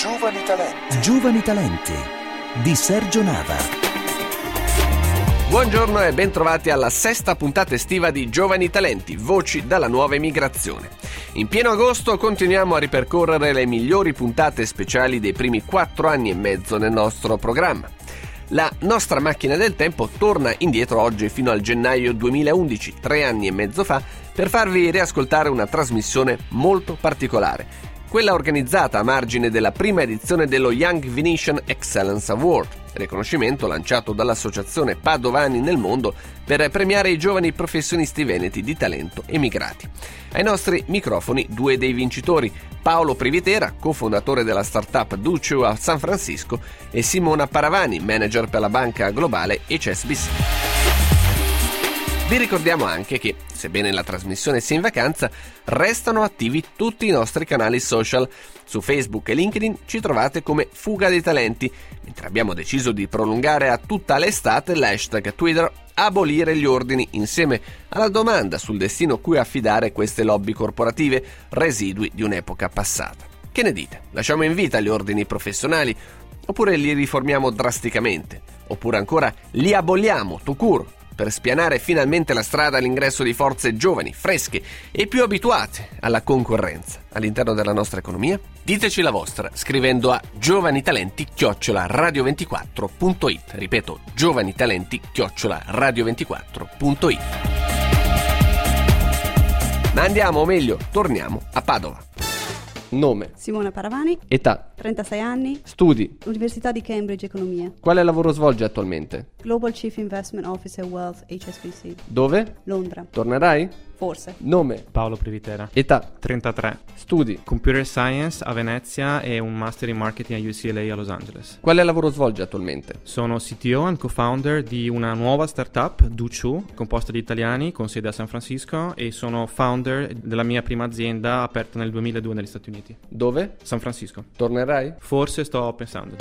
Giovani Talenti. Giovani Talenti di Sergio Nava. Buongiorno e bentrovati alla sesta puntata estiva di Giovani Talenti, voci dalla nuova emigrazione. In pieno agosto continuiamo a ripercorrere le migliori puntate speciali dei primi 4 anni e mezzo nel nostro programma. La nostra macchina del tempo torna indietro oggi fino al gennaio 2011, 3 anni e mezzo fa, per farvi riascoltare una trasmissione molto particolare, quella organizzata a margine della prima edizione dello Young Venetian Excellence Award, riconoscimento lanciato dall'associazione Padovani nel mondo per premiare i giovani professionisti veneti di talento emigrati. Ai nostri microfoni 2 dei vincitori, Paolo Privitera, cofondatore della startup Duciu a San Francisco, e Simona Paravani, manager per la banca globale HSBC. Vi ricordiamo anche che, sebbene la trasmissione sia in vacanza, restano attivi tutti i nostri canali social. Su Facebook e LinkedIn ci trovate come Fuga dei Talenti, mentre abbiamo deciso di prolungare a tutta l'estate l'hashtag Twitter Abolire gli ordini, insieme alla domanda sul destino cui affidare queste lobby corporative, residui di un'epoca passata. Che ne dite? Lasciamo in vita gli ordini professionali? Oppure li riformiamo drasticamente? Oppure ancora li aboliamo tout court, per spianare finalmente la strada all'ingresso di forze giovani, fresche e più abituate alla concorrenza all'interno della nostra economia? Diteci la vostra scrivendo a giovanitalenti@radio24.it. Ripeto, giovanitalenti@radio24.it. Ma andiamo, o meglio, torniamo a Padova. Nome? Simona Paravani. Età? 36 anni. Studi? Università di Cambridge Economia. Quale lavoro svolge attualmente? Global Chief Investment Officer Wealth HSBC. Dove? Londra. Tornerai? Forse. Nome? Paolo Privitera. Età? 33. Studi? Computer Science a Venezia e un Master in Marketing a UCLA a Los Angeles. Quale lavoro svolge attualmente? Sono CTO e co-founder di una nuova startup, Duciu, composta di italiani con sede a San Francisco, e sono founder della mia prima azienda aperta nel 2002 negli Stati Uniti. Dove? San Francisco. Tornerai? Forse sto pensando.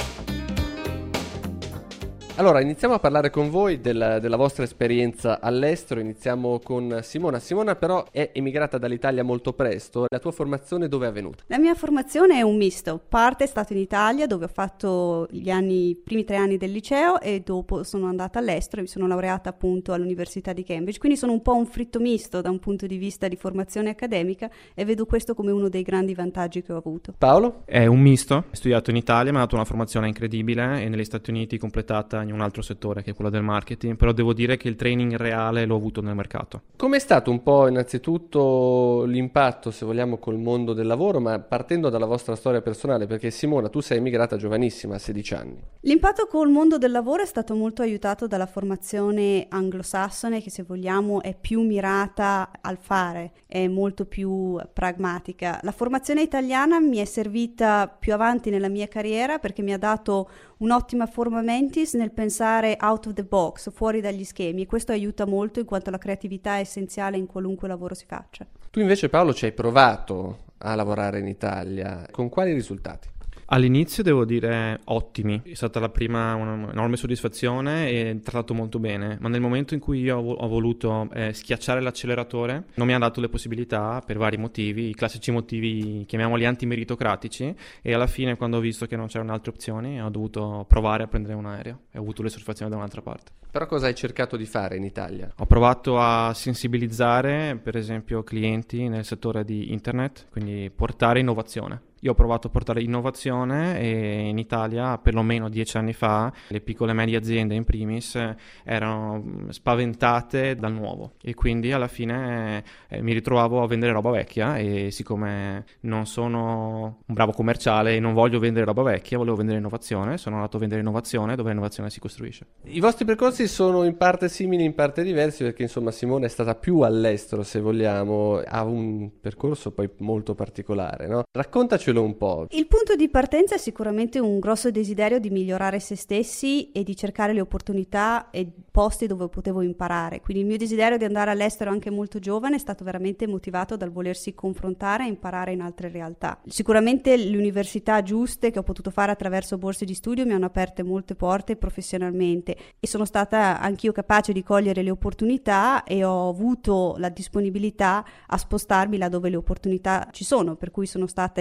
Allora, iniziamo a parlare con voi della vostra esperienza all'estero. Iniziamo con Simona. Simona però è emigrata dall'Italia molto presto. La tua formazione dove è avvenuta? La mia formazione è un misto. Parte è stato in Italia, dove ho fatto i primi 3 anni del liceo, e dopo sono andata all'estero e mi sono laureata appunto all'Università di Cambridge. Quindi sono un po' un fritto misto da un punto di vista di formazione accademica, e vedo questo come uno dei grandi vantaggi che ho avuto. Paolo? È un misto. Ho studiato in Italia, mi ha dato una formazione incredibile, e negli Stati Uniti completata in un altro settore, che è quello del marketing, però devo dire che il training reale l'ho avuto nel mercato. Com'è stato un po' innanzitutto l'impatto, se vogliamo, col mondo del lavoro, ma partendo dalla vostra storia personale, perché Simona, tu sei emigrata giovanissima, a 16 anni. L'impatto col mondo del lavoro è stato molto aiutato dalla formazione anglosassone, che se vogliamo è più mirata al fare, è molto più pragmatica. La formazione italiana mi è servita più avanti nella mia carriera, perché mi ha dato un'ottima forma mentis nel pensare out of the box, fuori dagli schemi, e questo aiuta molto in quanto la creatività è essenziale in qualunque lavoro si faccia. Tu invece, Paolo, ci hai provato a lavorare in Italia. Con quali risultati? All'inizio devo dire ottimi, è stata la prima un'enorme soddisfazione e trattato molto bene, ma nel momento in cui io ho voluto schiacciare l'acceleratore non mi ha dato le possibilità per vari motivi, i classici motivi chiamiamoli antimeritocratici, e alla fine, quando ho visto che non c'erano altre opzioni, ho dovuto provare a prendere un aereo e ho avuto le soddisfazioni da un'altra parte. Però cosa hai cercato di fare in Italia? Ho provato a sensibilizzare per esempio clienti nel settore di internet, quindi portare innovazione. Io ho provato a portare innovazione, e in Italia perlomeno 10 anni fa le piccole e medie aziende in primis erano spaventate dal nuovo, e quindi alla fine mi ritrovavo a vendere roba vecchia, e siccome non sono un bravo commerciale e non voglio vendere roba vecchia, volevo vendere innovazione, sono andato a vendere innovazione dove l'innovazione si costruisce. I vostri percorsi sono in parte simili, in parte diversi, perché insomma Simona è stata più all'estero, se vogliamo, ha un percorso poi molto particolare, no? Raccontaci un po'. Il punto di partenza è sicuramente un grosso desiderio di migliorare se stessi e di cercare le opportunità e posti dove potevo imparare. Quindi il mio desiderio di andare all'estero anche molto giovane è stato veramente motivato dal volersi confrontare e imparare in altre realtà. Sicuramente le università giuste che ho potuto fare attraverso borse di studio mi hanno aperte molte porte professionalmente, e sono stata anch'io capace di cogliere le opportunità, e ho avuto la disponibilità a spostarmi laddove le opportunità ci sono, per cui sono stata in posti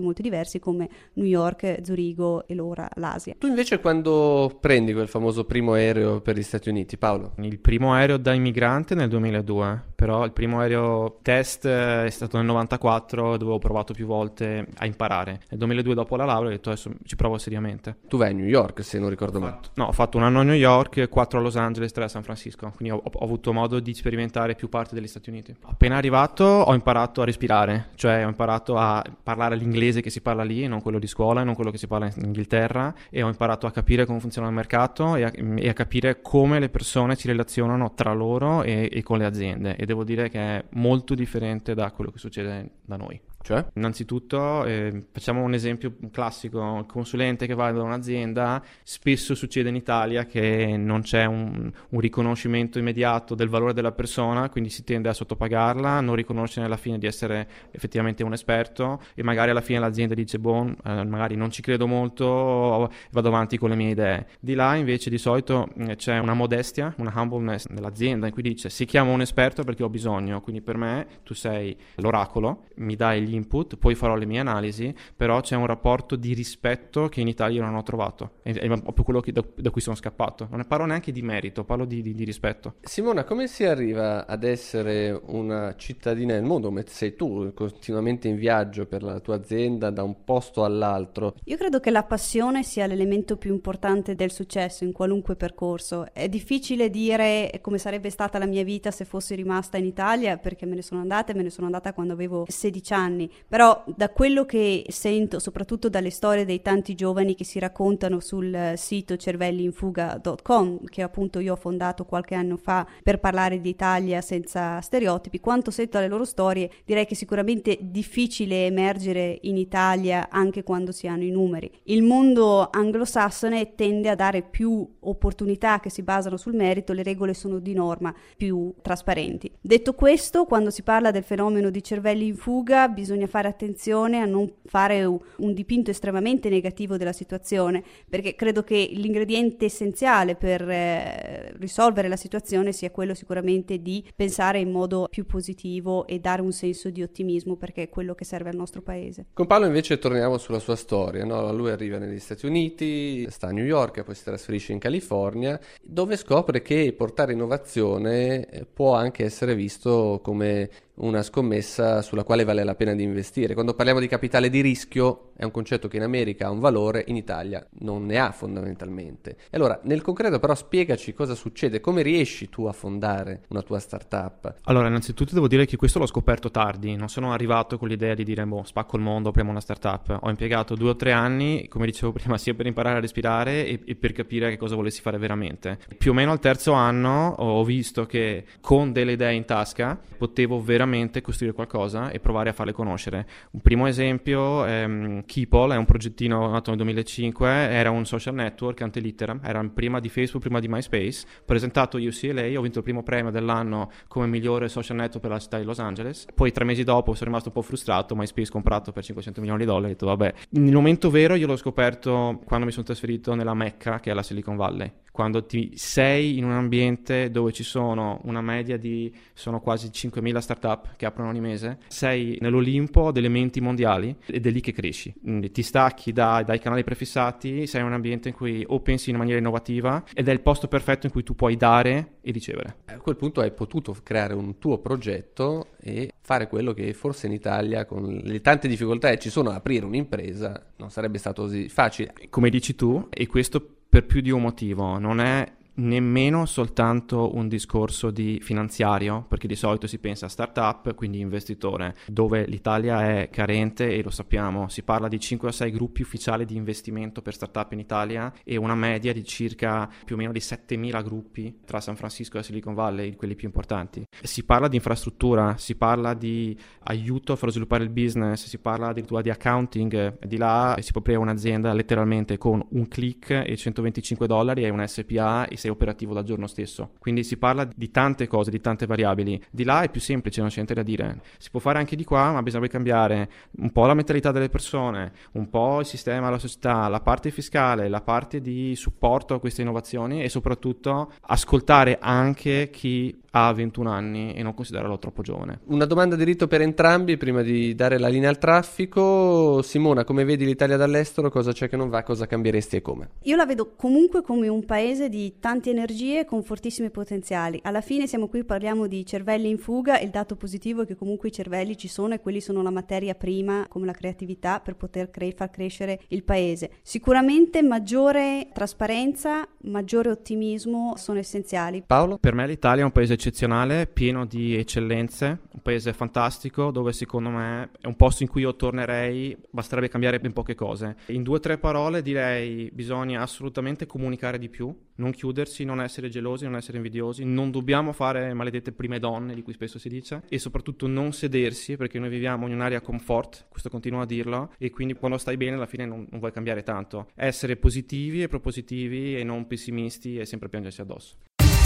molto diversi come New York, Zurigo e ora l'Asia. Tu invece quando prendi quel famoso primo aereo per gli Stati Uniti, Paolo? Il primo aereo da immigrante nel 2002, però il primo aereo test è stato nel 94, dove ho provato più volte a imparare. Nel 2002 dopo la laurea ho detto adesso ci provo seriamente. Tu vai a New York, se non ricordo male. Ho fatto un anno a New York, 4 a Los Angeles, 3 a San Francisco, quindi ho avuto modo di sperimentare più parti degli Stati Uniti. Appena arrivato ho imparato a respirare, cioè ho imparato a parlare l'inglese che si parla lì, non quello di scuola, non quello che si parla in Inghilterra, e ho imparato a capire come funziona il mercato e a capire come le persone si relazionano tra loro e con le aziende, e devo dire che è molto differente da quello che succede da noi. Cioè? Innanzitutto facciamo un esempio classico: il consulente che va da un'azienda, spesso succede in Italia che non c'è un riconoscimento immediato del valore della persona, quindi si tende a sottopagarla, non riconoscere alla fine di essere effettivamente un esperto, e magari alla fine l'azienda dice magari non ci credo molto, vado avanti con le mie idee. Di là invece di solito c'è una modestia, una humbleness nell'azienda in cui dice: si chiama un esperto perché ho bisogno, quindi per me tu sei l'oracolo, mi dai gli input, poi farò le mie analisi, però c'è un rapporto di rispetto che in Italia non ho trovato, è proprio quello da cui sono scappato. Non ne parlo neanche di merito, parlo di rispetto. Simona, come si arriva ad essere una cittadina del mondo come sei tu, continuamente in viaggio per la tua azienda da un posto all'altro? Io credo che la passione sia l'elemento più importante del successo in qualunque percorso. È difficile dire come sarebbe stata la mia vita se fossi rimasta in Italia, perché me ne sono andata quando avevo 16 anni. Però da quello che sento, soprattutto dalle storie dei tanti giovani che si raccontano sul sito cervelliinfuga.com, che appunto io ho fondato qualche anno fa per parlare di Italia senza stereotipi, quanto sento dalle loro storie, direi che è sicuramente difficile emergere in Italia anche quando si hanno i numeri. Il mondo anglosassone tende a dare più opportunità che si basano sul merito, le regole sono di norma più trasparenti. Detto questo, quando si parla del fenomeno di cervelli in fuga, bisogna fare attenzione a non fare un dipinto estremamente negativo della situazione, perché credo che l'ingrediente essenziale per risolvere la situazione sia quello sicuramente di pensare in modo più positivo e dare un senso di ottimismo, perché è quello che serve al nostro paese. Con Paolo invece torniamo sulla sua storia, no? Lui arriva negli Stati Uniti, sta a New York, poi si trasferisce in California, dove scopre che portare innovazione può anche essere visto come una scommessa sulla quale vale la pena di investire. Quando parliamo di capitale di rischio è un concetto che in America ha un valore, in Italia non ne ha fondamentalmente. E allora, nel concreto però spiegaci cosa succede, come riesci tu a fondare una tua startup? Allora, innanzitutto devo dire che questo l'ho scoperto tardi, non sono arrivato con l'idea di dire spacco il mondo, apriamo una startup. Ho impiegato 2 o 3 anni, come dicevo prima, sia per imparare a respirare e per capire che cosa volessi fare veramente. Più o meno al terzo anno ho visto che con delle idee in tasca potevo veramente costruire qualcosa e provare a farle conoscere. Un primo esempio, Keepall è un progettino nato nel 2005, era un social network antelitteram, era prima di Facebook, prima di MySpace, presentato a UCLA, ho vinto il primo premio dell'anno come migliore social network per la città di Los Angeles. Poi 3 mesi dopo sono rimasto un po' frustrato, MySpace comprato per $500 milioni, ho detto vabbè. Il momento vero io l'ho scoperto quando mi sono trasferito nella Mecca, che è la Silicon Valley. Quando sei in un ambiente dove ci sono una media sono quasi 5.000 startup che aprono ogni mese, sei nell'Olimpo delle menti mondiali ed è lì che cresci. Ti stacchi dai canali prefissati, sei in un ambiente in cui o pensi in maniera innovativa ed è il posto perfetto in cui tu puoi dare e ricevere. A quel punto hai potuto creare un tuo progetto e fare quello che forse in Italia, con le tante difficoltà che ci sono ad aprire un'impresa, non sarebbe stato così facile. Come dici tu, e questo per più di un motivo, non è nemmeno soltanto un discorso di finanziario, perché di solito si pensa a startup, quindi investitore, dove l'Italia è carente e lo sappiamo. Si parla di 5 o 6 gruppi ufficiali di investimento per startup in Italia e una media di circa più o meno di 7.000 gruppi tra San Francisco e Silicon Valley, quelli più importanti. Si parla di infrastruttura, si parla di aiuto a far sviluppare il business, si parla addirittura di accounting. Di là si può aprire un'azienda letteralmente con un click e $125 e una SPA e sei operativo dal giorno stesso. Quindi si parla di tante cose, di tante variabili. Di là è più semplice, non c'è niente da dire. Si può fare anche di qua, ma bisogna cambiare un po' la mentalità delle persone, un po' il sistema, la società, la parte fiscale, la parte di supporto a queste innovazioni e soprattutto ascoltare anche chi ha 21 anni e non considerarlo troppo giovane. Una domanda di rito per entrambi prima di dare la linea al traffico. Simona, come vedi l'Italia dall'estero? Cosa c'è che non va? Cosa cambieresti e come? Io la vedo comunque come un paese di tante energie con fortissimi potenziali. Alla fine siamo qui, parliamo di cervelli in fuga e il dato positivo è che comunque i cervelli ci sono e quelli sono la materia prima, come la creatività, per poter far crescere il paese. Sicuramente maggiore trasparenza, maggiore ottimismo sono essenziali. Paolo? Per me l'Italia è un paese eccezionale, pieno di eccellenze, un paese fantastico dove secondo me è un posto in cui io tornerei, basterebbe cambiare ben poche cose. In 2 o 3 parole direi bisogna assolutamente comunicare di più, non chiudersi, non essere gelosi, non essere invidiosi, non dobbiamo fare maledette prime donne di cui spesso si dice e soprattutto non sedersi perché noi viviamo in un'area comfort, questo continuo a dirlo e quindi quando stai bene alla fine non vuoi cambiare tanto. Essere positivi e propositivi e non pessimisti e sempre piangersi addosso.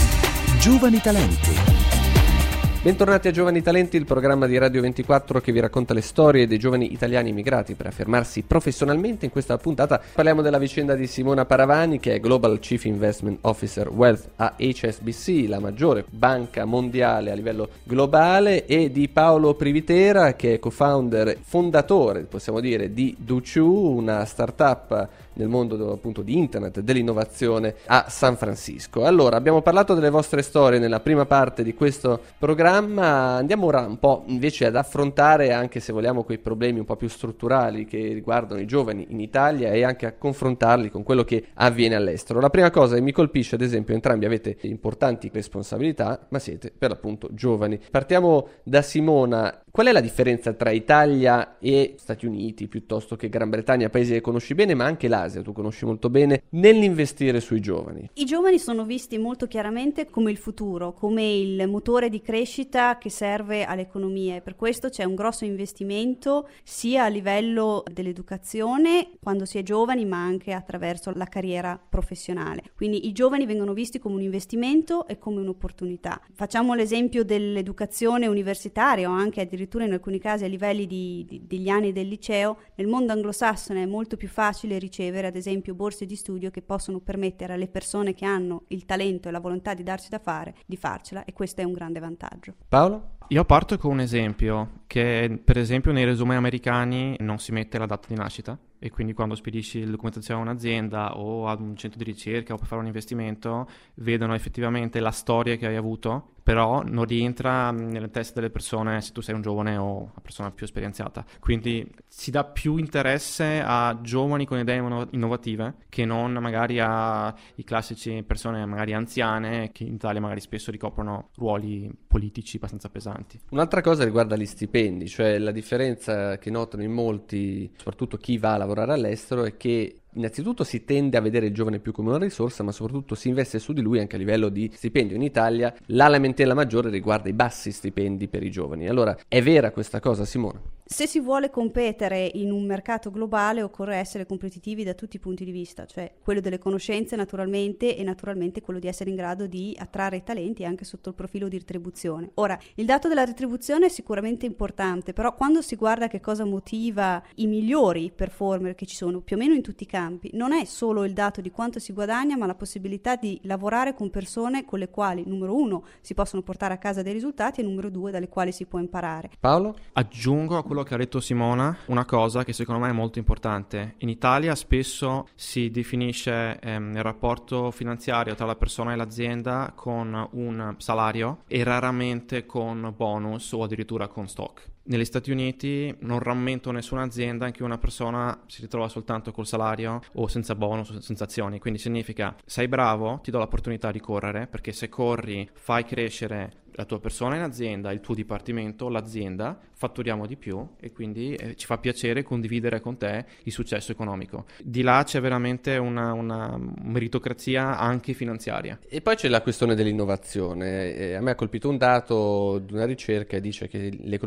Giovani talenti. Bentornati a Giovani Talenti, il programma di Radio 24 che vi racconta le storie dei giovani italiani immigrati per affermarsi professionalmente. In questa puntata parliamo della vicenda di Simona Paravani, che è Global Chief Investment Officer Wealth a HSBC, la maggiore banca mondiale a livello globale, e di Paolo Privitera, che è co-founder, fondatore, possiamo dire, di Duchu, una startup nel mondo appunto di internet, dell'innovazione a San Francisco. Allora, abbiamo parlato delle vostre storie nella prima parte di questo programma, andiamo ora un po' invece ad affrontare, anche se vogliamo, quei problemi un po' più strutturali che riguardano i giovani in Italia e anche a confrontarli con quello che avviene all'estero. La prima cosa che mi colpisce, ad esempio, entrambi avete importanti responsabilità, ma siete per l'appunto giovani. Partiamo da Simona. Qual è la differenza tra Italia e Stati Uniti, piuttosto che Gran Bretagna, paesi che conosci bene, ma anche l'Asia, tu conosci molto bene, nell'investire sui giovani? I giovani sono visti molto chiaramente come il futuro, come il motore di crescita che serve all'economia e per questo c'è un grosso investimento sia a livello dell'educazione quando si è giovani, ma anche attraverso la carriera professionale. Quindi i giovani vengono visti come un investimento e come un'opportunità. Facciamo l'esempio dell'educazione universitaria o anche addirittura in alcuni casi a livelli degli anni del liceo. Nel mondo anglosassone è molto più facile ricevere ad esempio borse di studio che possono permettere alle persone che hanno il talento e la volontà di darsi da fare di farcela, e questo è un grande vantaggio. Paolo? Io parto con un esempio che per esempio nei resume americani non si mette la data di nascita e quindi quando spedisci la documentazione a un'azienda o ad un centro di ricerca o per fare un investimento vedono effettivamente la storia che hai avuto, però non rientra nelle teste delle persone se tu sei un giovane o una persona più esperienziata. Quindi si dà più interesse a giovani con idee innovative che non magari a i classici persone magari anziane che in Italia magari spesso ricoprono ruoli politici abbastanza pesanti. Un'altra cosa riguarda gli stipendi, cioè la differenza che notano in molti, soprattutto chi va a lavorare all'estero, è che innanzitutto si tende a vedere il giovane più come una risorsa, ma soprattutto si investe su di lui anche a livello di stipendio. In Italia la lamentela maggiore riguarda i bassi stipendi per i giovani. Allora, è vera questa cosa, Simona? Se si vuole competere in un mercato globale occorre essere competitivi da tutti i punti di vista, cioè quello delle conoscenze naturalmente e naturalmente quello di essere in grado di attrarre i talenti anche sotto il profilo di retribuzione. Ora, il dato della retribuzione è sicuramente importante, però quando si guarda che cosa motiva i migliori performer che ci sono più o meno in tutti i campi, non è solo il dato di quanto si guadagna, ma la possibilità di lavorare con persone con le quali, numero 1, si possono portare a casa dei risultati e numero 2, dalle quali si può imparare. Paolo? Aggiungo a quello che ha detto Simona una cosa che secondo me è molto importante. In Italia spesso si definisce il rapporto finanziario tra la persona e l'azienda con un salario e raramente con bonus o addirittura con stock. Negli Stati Uniti non rammento nessuna azienda in cui una persona si ritrova soltanto col salario o senza bonus o senza azioni, quindi significa sei bravo, ti do l'opportunità di correre, perché se corri fai crescere la tua persona in azienda, il tuo dipartimento, l'azienda, fatturiamo di più e quindi ci fa piacere condividere con te il successo economico. Di là c'è veramente una meritocrazia anche finanziaria. E poi c'è la questione dell'innovazione. A me ha colpito un dato di una ricerca che dice che l'economia italiana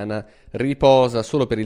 italiana riposa solo per il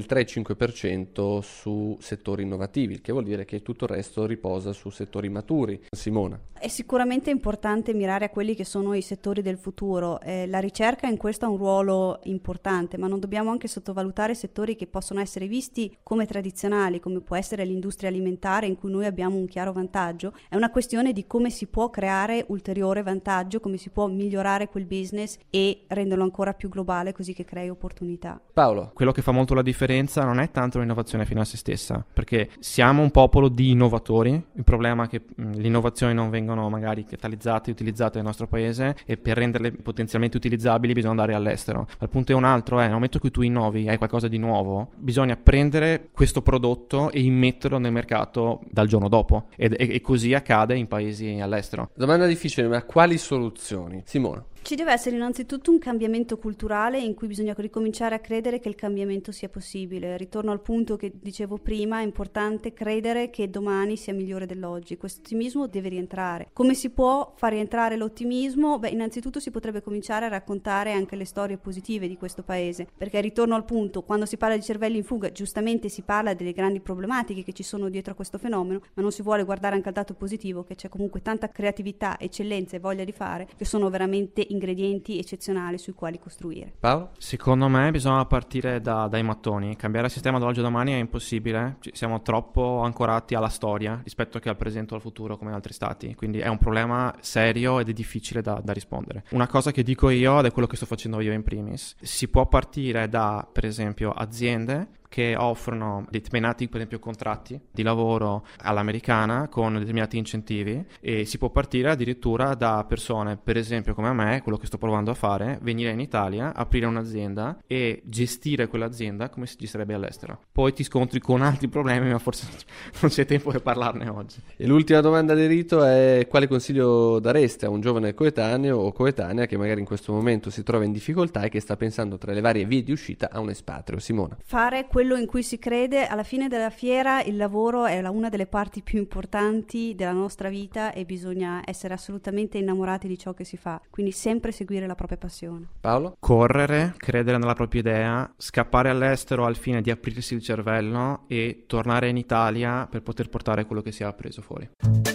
3-5% su settori innovativi, il che vuol dire che tutto il resto riposa su settori maturi. Simona. È sicuramente importante mirare a quelli che sono i settori del futuro. La ricerca in questo ha un ruolo importante, ma non dobbiamo anche sottovalutare settori che possono essere visti come tradizionali, come può essere l'industria alimentare, in cui noi abbiamo un chiaro vantaggio. È una questione di come si può creare ulteriore vantaggio, come si può migliorare quel business e renderlo ancora più globale, così che crei opportunità. Paolo. Quello che fa molto la differenza non è tanto l'innovazione fino a se stessa, perché siamo un popolo di innovatori. Il problema è che le innovazioni non vengono magari catalizzate e utilizzate nel nostro paese, e per renderle potenzialmente utilizzabili bisogna andare all'estero. Il punto è un altro, nel momento in cui tu innovi, hai qualcosa di nuovo, bisogna prendere questo prodotto e immetterlo nel mercato dal giorno dopo, e così accade in paesi all'estero. Domanda difficile, ma quali soluzioni? Simona. Ci deve essere innanzitutto un cambiamento culturale in cui bisogna ricominciare a credere che il cambiamento sia possibile. Ritorno al punto che dicevo prima, è importante credere che domani sia migliore dell'oggi. Questo ottimismo deve rientrare. Come si può far rientrare l'ottimismo? Innanzitutto si potrebbe cominciare a raccontare anche le storie positive di questo paese, perché ritorno al punto, quando si parla di cervelli in fuga, giustamente si parla delle grandi problematiche che ci sono dietro a questo fenomeno, ma non si vuole guardare anche al dato positivo, che c'è comunque tanta creatività, eccellenza e voglia di fare, che sono veramente ingredienti eccezionali sui quali costruire. Paolo? Secondo me bisogna partire dai mattoni. Cambiare il sistema dall'oggi al domani è impossibile. Siamo troppo ancorati alla storia rispetto che al presente o al futuro come in altri stati, quindi è un problema serio ed è difficile da rispondere. Una cosa che dico io, ed è quello che sto facendo io in primis, si può partire da, per esempio, aziende che offrono determinati, per esempio, contratti di lavoro all'americana con determinati incentivi, e si può partire addirittura da persone, per esempio come me, quello che sto provando a fare, venire in Italia, aprire un'azienda e gestire quell'azienda come si gestirebbe all'estero. Poi ti scontri con altri problemi, ma forse non c'è tempo per parlarne oggi. E l'ultima domanda di rito è: quale consiglio dareste a un giovane coetaneo o coetanea che magari in questo momento si trova in difficoltà e che sta pensando tra le varie vie di uscita a un espatrio? Simona. Fare quello in cui si crede. Alla fine della fiera il lavoro è una delle parti più importanti della nostra vita e bisogna essere assolutamente innamorati di ciò che si fa, quindi sempre seguire la propria passione. Paolo? Correre, credere nella propria idea, scappare all'estero al fine di aprirsi il cervello e tornare in Italia per poter portare quello che si è appreso fuori.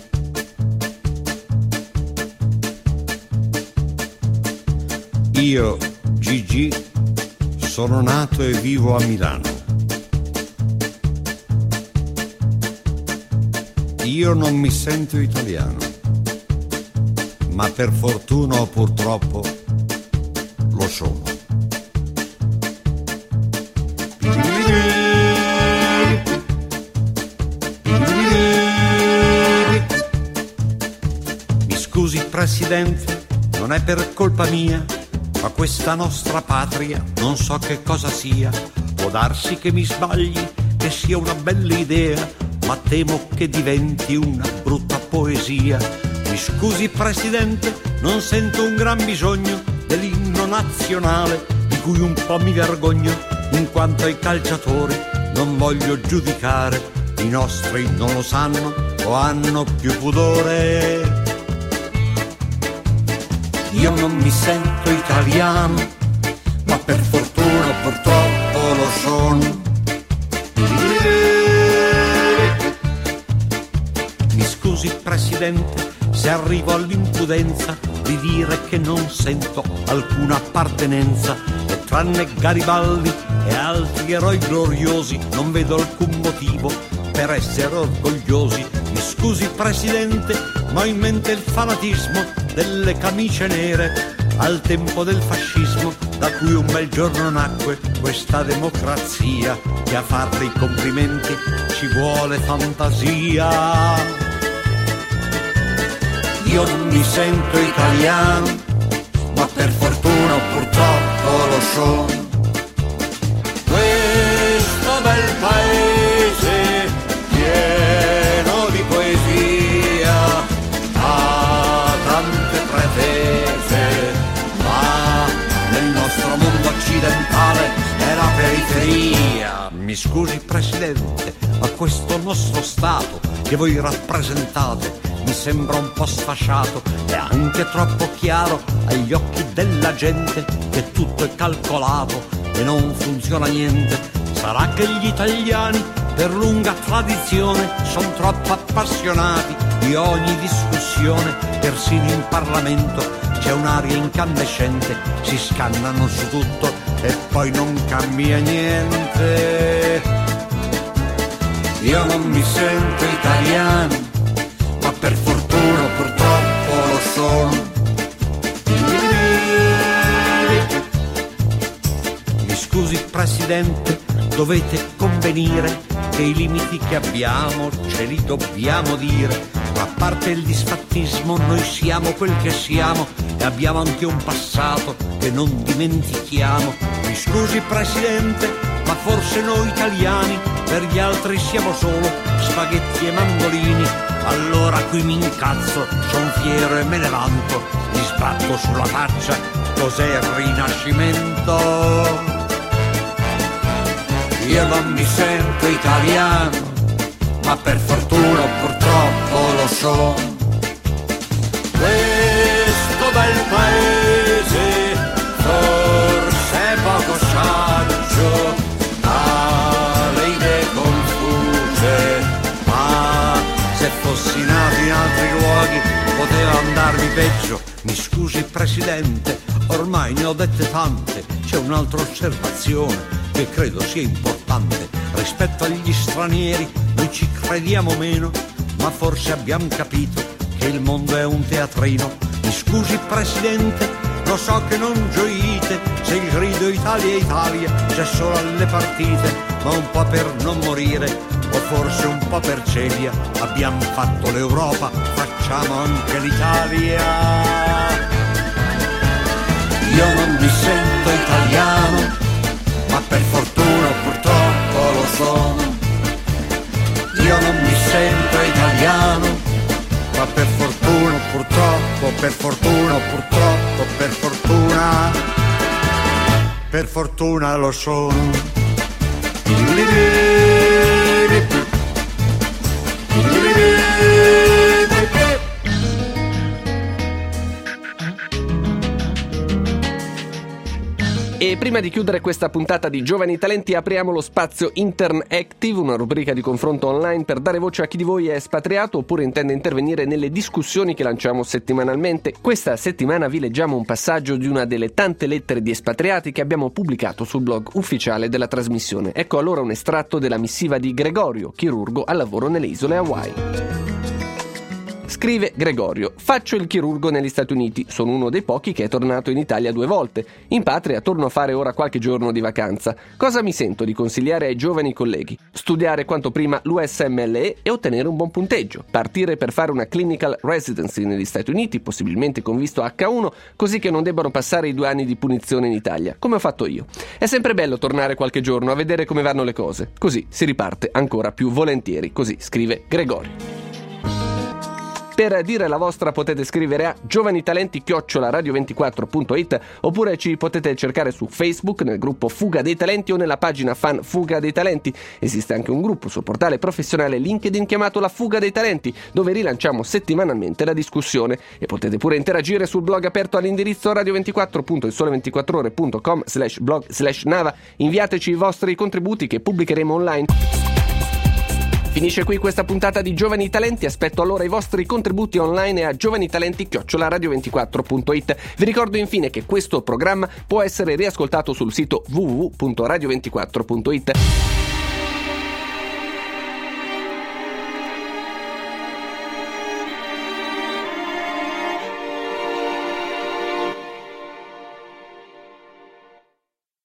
Io, Gigi, sono nato e vivo a Milano. Io non mi sento italiano, ma per fortuna o purtroppo lo sono. Mi scusi, Presidente, non è per colpa mia, ma questa nostra patria non so che cosa sia. Può darsi che mi sbagli, che sia una bella idea, ma temo che diventi una brutta poesia. Mi scusi, Presidente, non sento un gran bisogno dell'inno nazionale, di cui un po' mi vergogno, in quanto ai calciatori non voglio giudicare. I nostri non lo sanno o hanno più pudore. Io non mi sento italiano, ma per fortuna o purtroppo lo sono. Mi scusi, Presidente, se arrivo all'impudenza di dire che non sento alcuna appartenenza, e tranne Garibaldi e altri eroi gloriosi non vedo alcun motivo per essere orgogliosi. Mi scusi, Presidente, ma ho in mente il fanatismo delle camicie nere al tempo del fascismo, da cui un bel giorno nacque questa democrazia, che a farle i complimenti ci vuole fantasia. Io non mi sento italiano, ma per fortuna o purtroppo lo sono. Questo bel paese pieno di poesia ha tante pretese, ma nel nostro mondo occidentale è la periferia. Mi scusi, Presidente, ma questo nostro Stato che voi rappresentate mi sembra un po' sfasciato e anche troppo chiaro agli occhi della gente, che tutto è calcolato e non funziona niente. Sarà che gli italiani per lunga tradizione sono troppo appassionati di ogni discussione, persino in Parlamento c'è un'aria incandescente, si scannano su tutto e poi non cambia niente. Io non mi sento italiano, ma per fortuna purtroppo lo sono. Mi scusi Presidente, dovete convenire che i limiti che abbiamo ce li dobbiamo dire. Ma a parte il disfattismo, noi siamo quel che siamo e abbiamo anche un passato che non dimentichiamo. Mi scusi Presidente, ma forse noi italiani per gli altri siamo solo spaghetti e mandolini. Allora qui mi incazzo, son fiero e me ne vanto, mi sbatto sulla faccia, cos'è il Rinascimento? Io non mi sento italiano, ma per fortuna purtroppo lo sono. Questo bel paese forse è poco saggio, ha le idee confuse, ma se fossi nato in altri luoghi poteva andarmi peggio. Mi scusi Presidente, ormai ne ho dette tante, c'è un'altra osservazione che credo sia importante. Rispetto agli stranieri noi ci crediamo meno, ma forse abbiamo capito che il mondo è un teatrino. Mi scusi Presidente, lo so che non gioite se il grido Italia Italia c'è solo alle partite, ma un po' per non morire o forse un po' per celia. Abbiamo fatto l'Europa, facciamo anche l'Italia. Io non mi sento italiano, ma per fortuna purtroppo lo sono. Io non mi sento italiano, ma per fortuna purtroppo, per fortuna purtroppo, per fortuna lo sono. E prima di chiudere questa puntata di Giovani Talenti apriamo lo spazio Intern Active, una rubrica di confronto online per dare voce a chi di voi è espatriato oppure intende intervenire nelle discussioni che lanciamo settimanalmente. Questa settimana vi leggiamo un passaggio di una delle tante lettere di espatriati che abbiamo pubblicato sul blog ufficiale della trasmissione. Ecco allora un estratto della missiva di Gregorio, chirurgo al lavoro nelle isole Hawaii. Scrive Gregorio: faccio il chirurgo negli Stati Uniti, sono uno dei pochi che è tornato in Italia 2 volte. In patria torno a fare ora qualche giorno di vacanza. Cosa mi sento di consigliare ai giovani colleghi? Studiare quanto prima l'USMLE e ottenere un buon punteggio. Partire per fare una clinical residency negli Stati Uniti, possibilmente con visto H1, così che non debbano passare i 2 anni di punizione in Italia, come ho fatto io. È sempre bello tornare qualche giorno a vedere come vanno le cose. Così si riparte ancora più volentieri. Così scrive Gregorio. Per dire la vostra potete scrivere a giovanitalenti@radio24.it oppure ci potete cercare su Facebook nel gruppo Fuga dei Talenti o nella pagina fan Fuga dei Talenti. Esiste anche un gruppo sul portale professionale LinkedIn chiamato La Fuga dei Talenti, dove rilanciamo settimanalmente la discussione, e potete pure interagire sul blog aperto all'indirizzo radio24.ilsole24ore.com/blog/Nava. Inviateci i vostri contributi che pubblicheremo online. Finisce qui questa puntata di Giovani Talenti, aspetto allora i vostri contributi online a giovanitalenti@radio24.it. Vi ricordo infine che questo programma può essere riascoltato sul sito www.radio24.it.